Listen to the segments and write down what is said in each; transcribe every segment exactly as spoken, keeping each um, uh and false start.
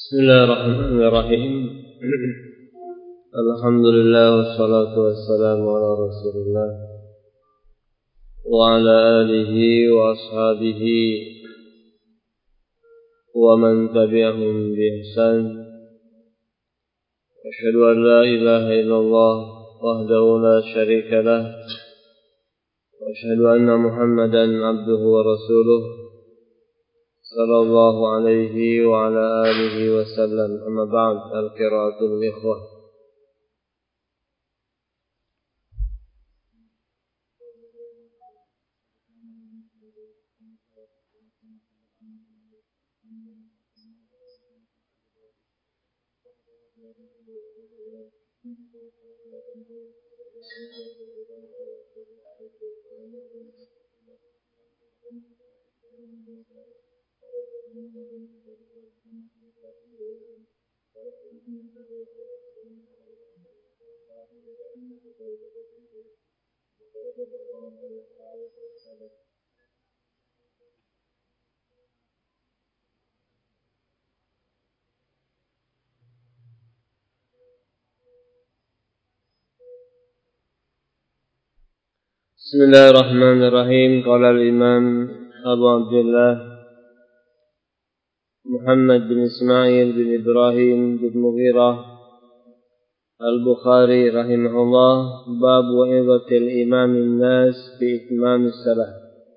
Bismillahirrahmanirrahim. Alhamdulillah wassalatu wassalamu ala Rasulillah wa ala alihi wa ashabihi wa man tabi'ahum bi ihsan. Asyhadu an la ilaha illallah wahdahu la syarika lah wa asyhadu anna Muhammadan abduhu wa rasuluh sallallahu alaihi wa ala alihi wa sallam. Amma ba'd. Al-qiraatul ikhwah. Bismillahirrahmanirrahim. Qala al-Imam Abu Abdullah Muhammad bin Ismail bin Ibrahim bin Mughirah Al-Bukhari rahimahullah, bab wa'izatil imamin nas bi itmamis salah.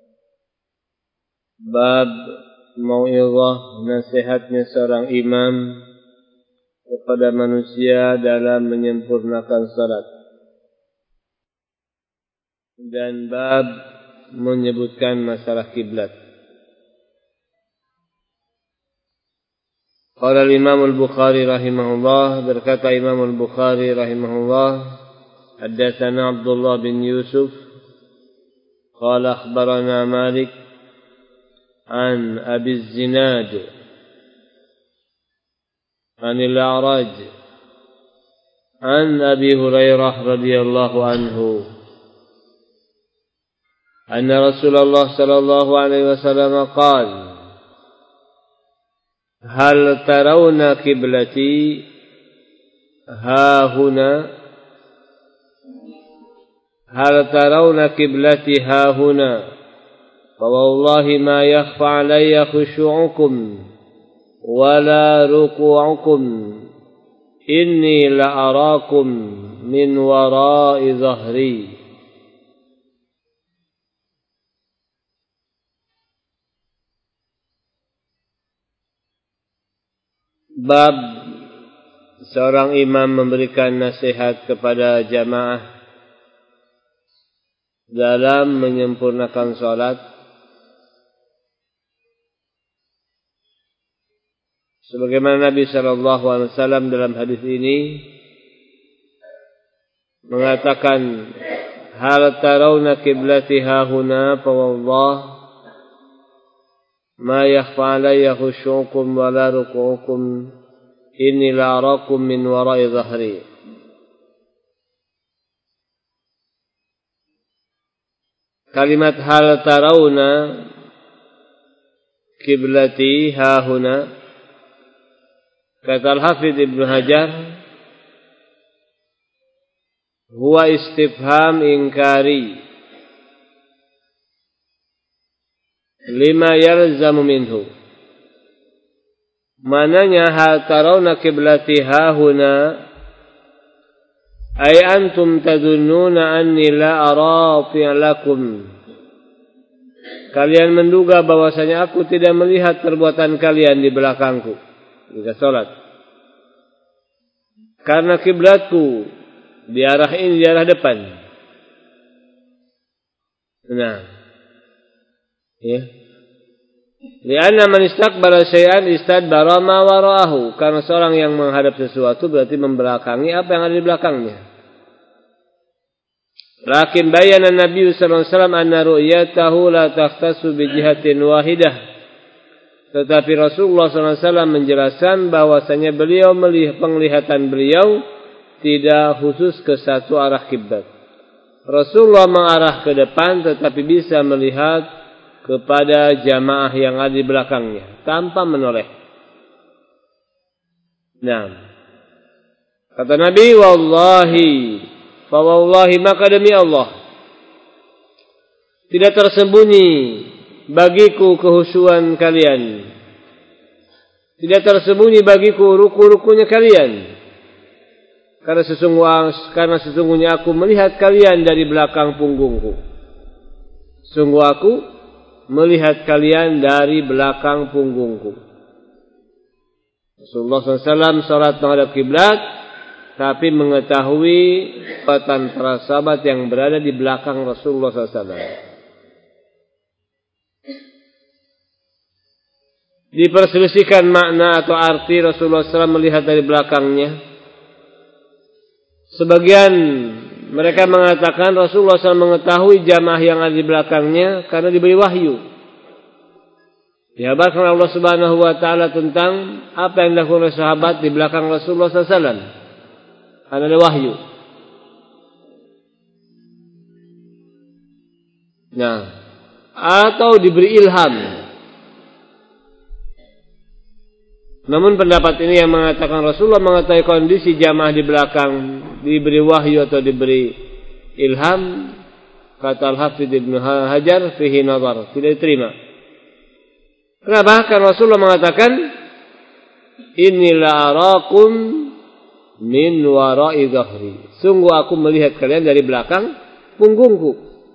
Bab mau'izah, nasihatnya seorang imam kepada manusia dalam menyempurnakan salat. Dan bab menyebutkan masalah kiblat. Qala al-Imam al-Bukhari rahimahullah, berkata Imam al-Bukhari rahimahullah, haddatsana Abdullah bin Yusuf qala akhbarana Malik an Abi Zinad an al-A'raj an Abi Hurairah radhiyallahu anhu anna Rasulullah sallallahu alaihi wasallam qala hal tarawna qiblati ha huna hal tarawna qiblati ha huna fa wallahi ma yakhfa alayya khushu'ukum wala ruku'ukum inni la arakum min wara'i dhahri. Bab seorang imam memberikan nasihat kepada jamaah dalam menyempurnakan salat. Sebagaimana Nabi sallallahu alaihi wasallam dalam hadis ini mengatakan, hal tarawna qiblati hahuna fa wallah ma yakhfa alayya khushu'ukum wa la ruku'ukum inni la arakum min wara'i dhahri. Kalimat hal tarawna qiblati hahuna, kata Al-Hafidh Ibnu Hajar, huwa istifham inkari lima yalzamu minhu. Mananya hal tarawna qiblati hahuna ay antum tadunnuna anni la ara fi'lakum. Kalian menduga bahwasanya aku tidak melihat perbuatan kalian di belakangku jika salat. Karena kiblatku di arah ini, di arah depan. Nah, ya. Lianna man istaqbala syai'an istadbara ma wara'ahu. Karena seorang yang menghadap sesuatu berarti membelakangi apa yang ada di belakangnya. Lakin bayana Nabi sallallahu alaihi wasallam anna ru'yatahu la takhtassu bi jihatin wahidah. Tetapi Rasulullah sallallahu alaihi wasallam menjelaskan bahwasanya beliau melihat, penglihatan beliau tidak khusus ke satu arah kiblat. Rasulullah mengarah ke depan tetapi bisa melihat kepada jamaah yang ada di belakangnya tanpa menoleh. Nah, kata Nabi, wallahi, fa wallahi, maka demi Allah, tidak tersembunyi bagiku kehusuan kalian, tidak tersembunyi bagiku ruku-rukunya kalian, karena sesungguhnya, karena sesungguhnya aku melihat kalian dari belakang punggungku. Sungguh aku melihat kalian dari belakang punggungku. Rasulullah shallallahu alaihi wasallam salat menghadap kiblat, tapi mengetahui kekuatan para sahabat yang berada di belakang Rasulullah shallallahu alaihi wasallam. Diperselisihkan makna atau arti Rasulullah shallallahu alaihi wasallam melihat dari belakangnya. Sebagian mereka mengatakan Rasulullah shallallahu alaihi wasallam mengetahui jamaah yang ada di belakangnya karena diberi wahyu. Dihabarkan Allah Subhanahu wa taala tentang apa yang dilakukan oleh sahabat di belakang Rasulullah shallallahu alaihi wasallam. Karena ada wahyu. Nah, atau diberi ilham. Namun pendapat ini yang mengatakan Rasulullah mengetahui kondisi jamaah di belakang, diberi wahyu atau diberi ilham, kata Al-Hafidz Ibnu Hajar fihi nazar, tidak diterima. Kenapa? Karena Rasulullah mengatakan, Inilah arakum min wara'i dhahri. Sungguh aku melihat kalian dari belakang punggungku.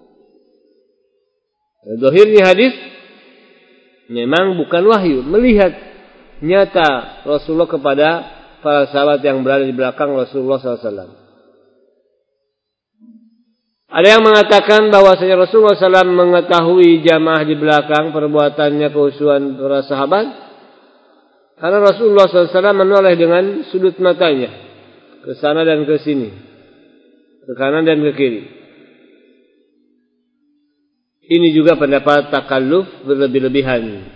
Zahirnya hadis memang bukan wahyu, melihat nyata Rasulullah kepada para sahabat yang berada di belakang Rasulullah shallallahu alaihi wasallam. Ada yang mengatakan bahwasanya Rasulullah shallallahu alaihi wasallam mengetahui jamaah di belakang perbuatannya kehusuan para sahabat, karena Rasulullah shallallahu alaihi wasallam menoleh dengan sudut matanya ke sana dan ke sini, ke kanan dan ke kiri. Ini juga pendapat takalluf berlebih-lebihan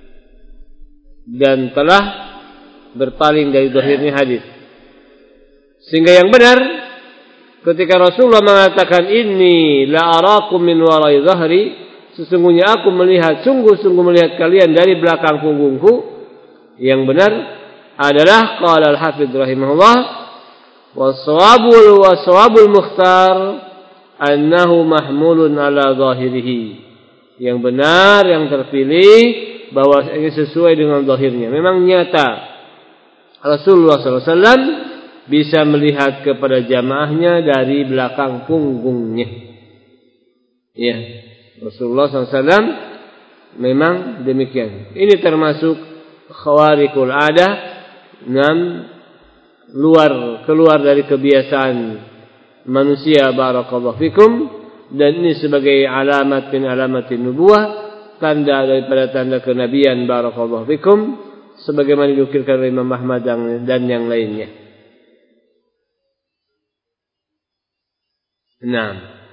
dan telah berpaling dari zahirnya hadis. Sehingga yang benar, ketika Rasulullah mengatakan inni la arakum min wara'i dhahri, sesungguhnya aku melihat, sungguh-sungguh melihat kalian dari belakang punggungku, yang benar adalah qala al-Hafidz rahimahullah was-shawabul was-shawabul mukhtar annahu mahmulun ala zahirihi. Yang benar, yang terpilih bahwa ini sesuai dengan zahirnya. Memang nyata Rasulullah shallallahu alaihi wasallam bisa melihat kepada jamaahnya dari belakang punggungnya. Ya, Rasulullah shallallahu alaihi wasallam memang demikian. Ini termasuk khawarikul adah, enam luar keluar dari kebiasaan manusia, barakallahu fikum, dan ini sebagai alamat min alamatin nubuwah, tanda daripada tanda kenabian, barakallahu fikum, sebagaimana dinukilkan oleh Imam Ahmad dan yang lainnya. Nah,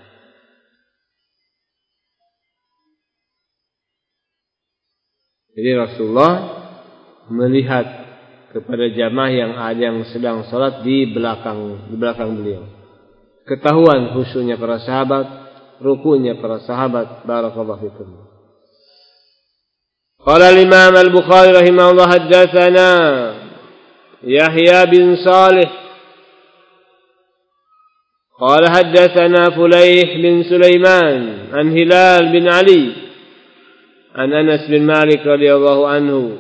jadi Rasulullah melihat kepada jamaah yang ada yang sedang salat di belakang di belakang beliau. Ketahuan khusyuknya para sahabat, rukunya para sahabat, barakallahu fikum. Qala al-Imam al-Bukhari rahimahullah haddatsana Yahya bin Salih qala haddatsana Fulayh bin Sulaiman an Hilal bin Ali an Anas bin Malik radhiyallahu anhu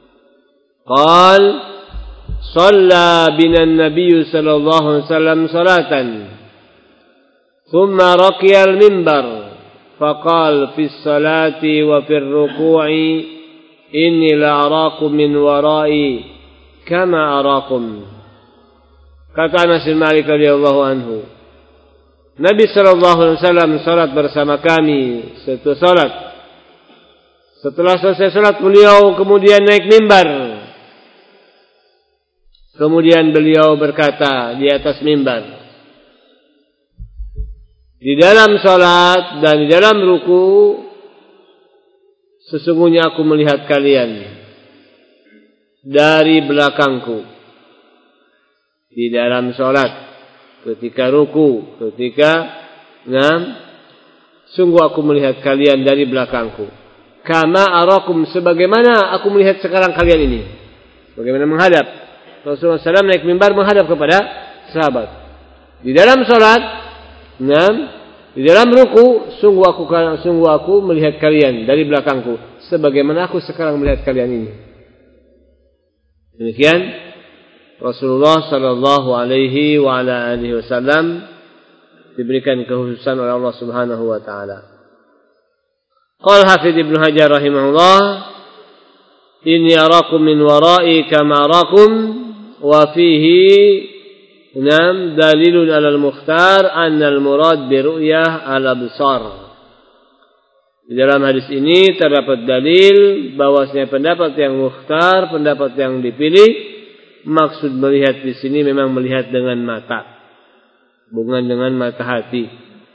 qala shalla bina an-nabiy sallallahu alaihi wasallam salatan thumma raqiya al-minbar فقال في الصلاة وفي الركوع إني لأراكم من ورائي كما أراكم. Kata Anas bin Malik radhiyallahu anhu, Nabi sallallahu alaihi wasallam salat bersama kami satu salat. Setelah selesai salat beliau kemudian naik mimbar. Kemudian beliau berkata di atas mimbar, di dalam salat dan di dalam ruku, sesungguhnya aku melihat kalian dari belakangku. Di dalam salat, ketika ruku, ketika ngam, sungguh aku melihat kalian dari belakangku. Kama arakum, sebagaimana aku melihat sekarang kalian ini. Bagaimana menghadap Rasulullah shallallahu alaihi wasallam naik mimbar menghadap kepada sahabat. Di dalam salat, enam, di dalam ruku, sungguh aku sungguh aku melihat kalian dari belakangku sebagaimana aku sekarang melihat kalian ini. Demikian Rasulullah sallallahu alaihi wa ala alihi wasallam diberikan kekhususan oleh Allah Subhanahu wa taala. Qala Hafidz Ibnu Hajar rahimahullah, inni arakum min wara'i kama arakum wa fihi nam dalilun 'alal mukhtar anna al-murad bi ru'yah al-absar. Di dalam hadis ini terdapat dalil bahwasanya pendapat yang mukhtar, pendapat yang dipilih, maksud melihat di sini memang melihat dengan mata, bukan dengan mata hati.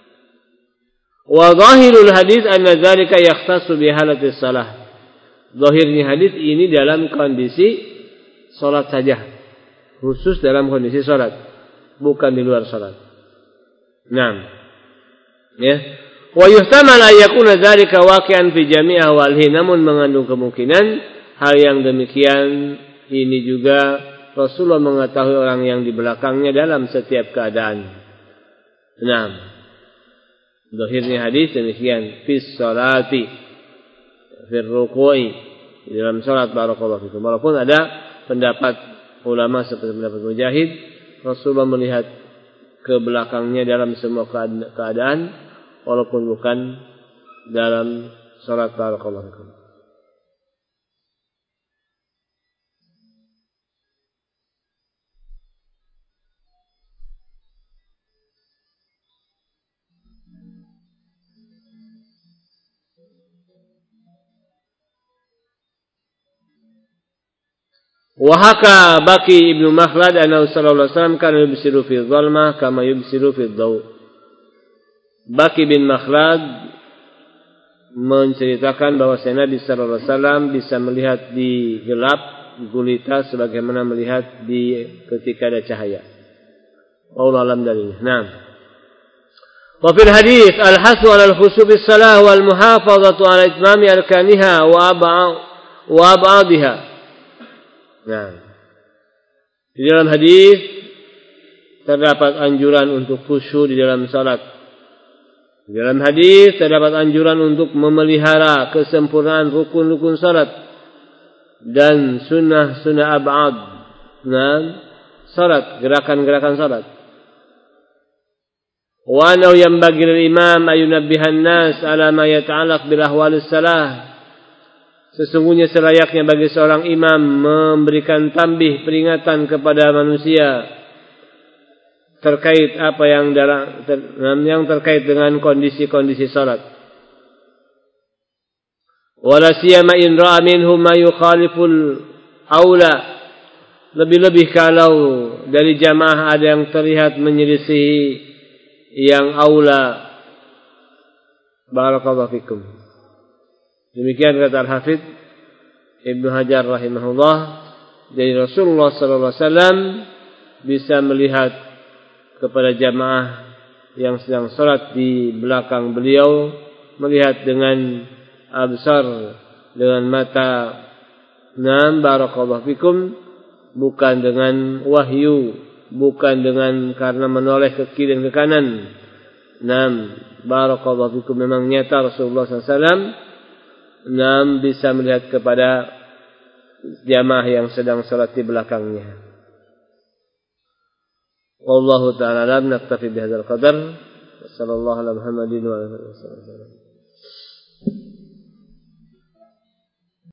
Wa zahirul hadis anna dzalika yakhtassu bi halatis shalah. Zahirnya hadis ini dalam kondisi salat saja, khusus dalam kondisi salat, bukan di luar salat. Naam. Ya. Wa yuhtamal an yakuna dzalika waqi'an fi jami' ahwalihi, namun mengandung kemungkinan hal yang demikian ini juga Rasulullah mengetahui orang yang di belakangnya dalam setiap keadaan. Naam. Zahirnya hadis demikian, fi sholati, fi ruku'i, di dalam salat, barakallahu fikum. Walaupun ada pendapat ulama seperti pendapat Mujahid, Rasulullah melihat ke belakangnya dalam semua keadaan, walaupun bukan dalam salat, barakallahu fikum. Wahaka Baki Ibnu Makhlad annahu sallallahu alaihi wasallam kana yubsiru fi dhalmah kama yubsiru fi dhaw. Baki bin Makhlad menceritakan bahwa Nabi sallallahu alaihi wasallam bisa melihat di gelap gulita sebagaimana melihat di ketika ada cahaya. Wallahu a'lam dalilnya. Naam. Wa fil hadits al-hasu 'ala al-khushu' bis salah wal muhafazatu 'ala itmami arkaniha wa ab'a wa ab'adiha. Nah, di dalam hadis terdapat anjuran untuk khusyuk di dalam salat. Di dalam hadis terdapat anjuran untuk memelihara kesempurnaan rukun-rukun salat dan sunnah-sunnah ab'ad. Nah, salat, gerakan-gerakan salat. Wa annahu yanbaghi lil imam ayunabbihan nas ala ma yata'allaq bil ahwalis salah. Sesungguhnya selayaknya bagi seorang imam memberikan tambih peringatan kepada manusia terkait apa yang dalam ter, yang terkait dengan kondisi-kondisi salat. Wala siyama in ra'a minhum ma yukhaliful aula. Lebih-lebih kalau dari jamaah ada yang terlihat menyelisihi yang aula. Barakallahu fikum. Demikian kata Al-Hafidz Ibnu Hajar rahimahullah, dari Rasulullah sallallahu alaihi wasallam bisa melihat kepada jamaah yang sedang salat di belakang beliau, melihat dengan absar, dengan mata. Naam, barakallahu fikum, bukan dengan wahyu, bukan dengan karena menoleh ke kiri dan ke kanan. Naam, barakallahu fikum, memang nyata Rasulullah sallallahu alaihi wasallam Nam bisa melihat kepada jamaah yang sedang salat di belakangnya. Wallahu ta'ala alam, naktafi bihadzal qadar. Wassallallahu ala Muhammadin wa alihi wasallam.